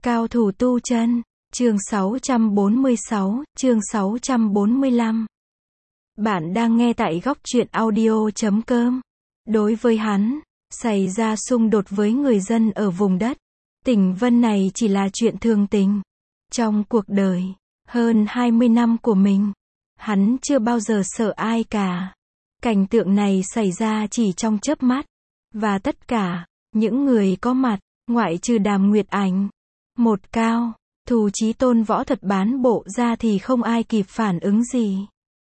Cao thủ tu chân, chương 646, chương 645. Bạn đang nghe tại góc truyện audio.com. Đối với hắn, xảy ra xung đột với người dân ở vùng đất Tỉnh Vân này chỉ là chuyện thường tình. Trong cuộc đời, hơn 20 năm của mình, hắn chưa bao giờ sợ ai cả. Cảnh tượng này xảy ra chỉ trong chớp mắt. Và tất cả, những người có mặt, ngoại trừ Đàm Nguyệt Ảnh, một Cao, Thù Chí Tôn võ thuật bán bộ ra thì không ai kịp phản ứng gì.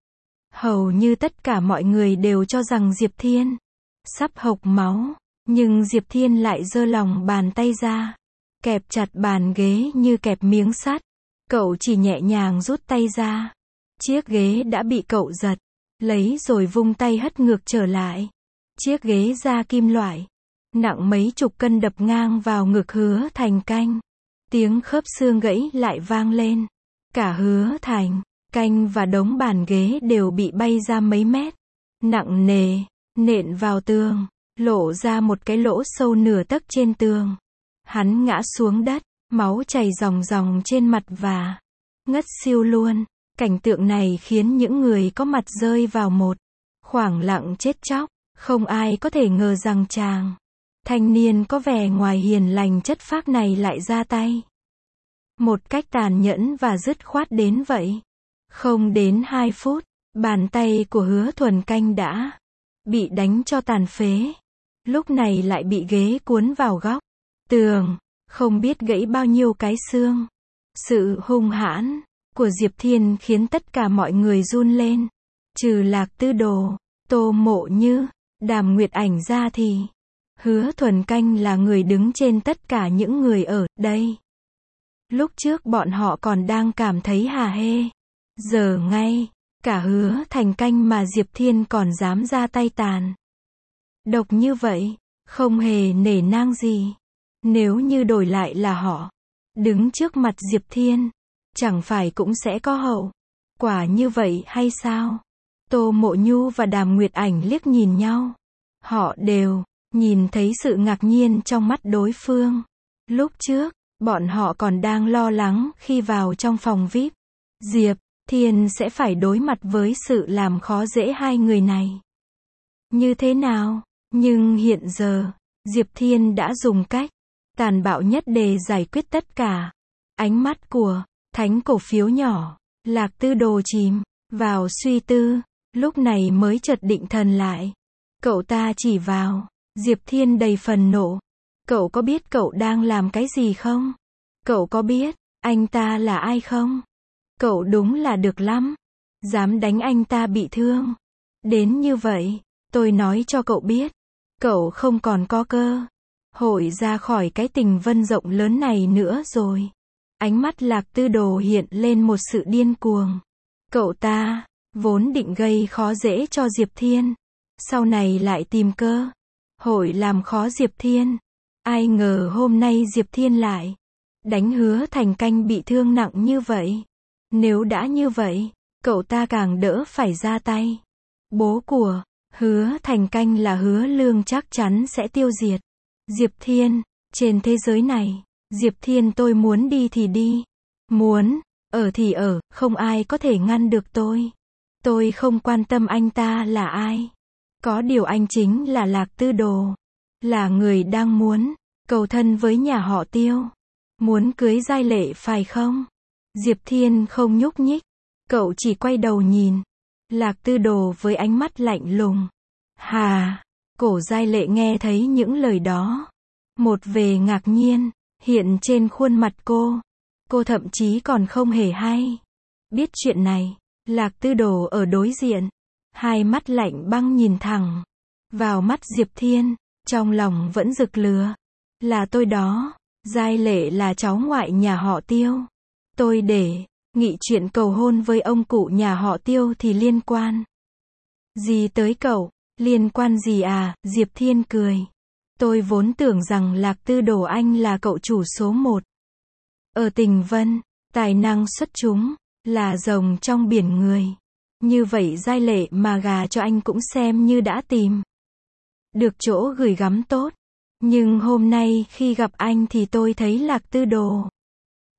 Hầu như tất cả mọi người đều cho rằng Diệp Thiên sắp hộc máu, nhưng Diệp Thiên lại giơ lòng bàn tay ra, kẹp chặt bàn ghế như kẹp miếng sắt. Cậu chỉ nhẹ nhàng rút tay ra, chiếc ghế đã bị cậu giật lấy rồi vung tay hất ngược trở lại. Chiếc ghế da kim loại, nặng mấy chục cân đập ngang vào ngực Hứa Thành Canh. Tiếng khớp xương gãy lại vang lên. Cả Hứa Thành Canh và đống bàn ghế đều bị bay ra mấy mét. Nặng nề, nện vào tường, lộ ra một cái lỗ sâu nửa tấc trên tường. Hắn ngã xuống đất, máu chảy ròng ròng trên mặt và ngất xiu luôn. Cảnh tượng này khiến những người có mặt rơi vào một khoảng lặng chết chóc. Không ai có thể ngờ rằng chàng thanh niên có vẻ ngoài hiền lành chất phác này lại ra tay một cách tàn nhẫn và dứt khoát đến vậy. Không đến 2 phút, bàn tay của Hứa Thuần Canh đã bị đánh cho tàn phế. Lúc này lại bị ghế cuốn vào góc tường, không biết gãy bao nhiêu cái xương. Sự hung hãn của Diệp Thiên khiến tất cả mọi người run lên, trừ Lạc Tư Đồ, Tô Mộ Như, Đàm Nguyệt Ảnh ra thì Hứa Thuần Canh là người đứng trên tất cả những người ở đây. Lúc trước bọn họ còn đang cảm thấy hả hê. Giờ ngay cả Hứa Thành Canh mà Diệp Thiên còn dám ra tay tàn độc như vậy, không hề nể nang gì. Nếu như đổi lại là họ đứng trước mặt Diệp Thiên, chẳng phải cũng sẽ có hậu quả như vậy hay sao? Tô Mộ Nhu và Đàm Nguyệt Ảnh liếc nhìn nhau. Họ đều nhìn thấy sự ngạc nhiên trong mắt đối phương. Lúc trước, bọn họ còn đang lo lắng khi vào trong phòng VIP, Diệp Thiên sẽ phải đối mặt với sự làm khó dễ hai người này như thế nào. Nhưng hiện giờ, Diệp Thiên đã dùng cách tàn bạo nhất để giải quyết tất cả. Ánh mắt của thánh cổ phiếu nhỏ Lạc Tư Đồ chìm vào suy tư, lúc này mới chợt định thần lại. Cậu ta chỉ vào Diệp Thiên đầy phần nộ. Cậu có biết cậu đang làm cái gì không? Cậu có biết anh ta là ai không? Cậu đúng là được lắm, dám đánh anh ta bị thương đến như vậy. Tôi nói cho cậu biết, cậu không còn có cơ hội ra khỏi cái Tình Vân rộng lớn này nữa rồi. Ánh mắt Lạc Tư Đồ hiện lên một sự điên cuồng. Cậu ta vốn định gây khó dễ cho Diệp Thiên, sau này lại tìm cơ hội làm khó Diệp Thiên. Ai ngờ hôm nay Diệp Thiên lại đánh Hứa Thành Canh bị thương nặng như vậy. Nếu đã như vậy, cậu ta càng đỡ phải ra tay. Bố của Hứa Thành Canh là Hứa Lương chắc chắn sẽ tiêu diệt Diệp Thiên trên thế giới này. Diệp Thiên tôi muốn đi thì đi, muốn ở thì ở, không ai có thể ngăn được tôi. Tôi không quan tâm anh ta là ai. Có điều anh chính là Lạc Tư Đồ, là người đang muốn cầu thân với nhà họ Tiêu, muốn cưới Giai Lệ phải không? Diệp Thiên không nhúc nhích, cậu chỉ quay đầu nhìn Lạc Tư Đồ với ánh mắt lạnh lùng. Hà, cổ Giai Lệ nghe thấy những lời đó, một vẻ ngạc nhiên hiện trên khuôn mặt cô. Cô thậm chí còn không hề hay biết chuyện này. Lạc Tư Đồ ở đối diện, hai mắt lạnh băng nhìn thẳng vào mắt Diệp Thiên, trong lòng vẫn rực lửa. Là tôi đó, Giai Lệ là cháu ngoại nhà họ Tiêu. Tôi để nghị chuyện cầu hôn với ông cụ nhà họ Tiêu thì liên quan gì tới cậu? Liên quan gì à? Diệp Thiên cười. Tôi vốn tưởng rằng Lạc Tư Đồ anh là cậu chủ số 1 ở Tình Vân, tài năng xuất chúng, là rồng trong biển người. Như vậy Giai Lệ mà gà cho anh cũng xem như đã tìm được chỗ gửi gắm tốt. Nhưng hôm nay khi gặp anh thì tôi thấy Lạc Tư Đồ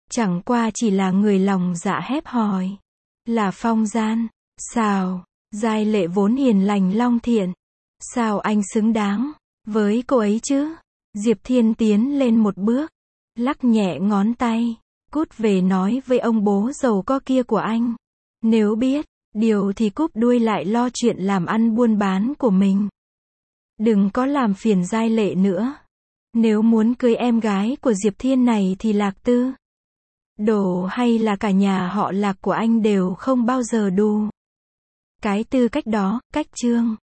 Chẳng qua chỉ là người lòng dạ hẹp hòi. Là Phong gian. Sao? Giai Lệ vốn hiền lành long thiện. Sao anh xứng đáng với cô ấy chứ? Diệp Thiên tiến lên một bước, lắc nhẹ ngón tay. Cút về nói với ông bố giàu có kia của anh. Nếu biết điều thì cúp đuôi lại lo chuyện làm ăn buôn bán của mình. Đừng có làm phiền Giai Lệ nữa. Nếu muốn cưới em gái của Diệp Thiên này thì Lạc Tư Đồ hay là cả nhà họ Lạc của anh đều không bao giờ đủ cái tư cách đó. Cách chương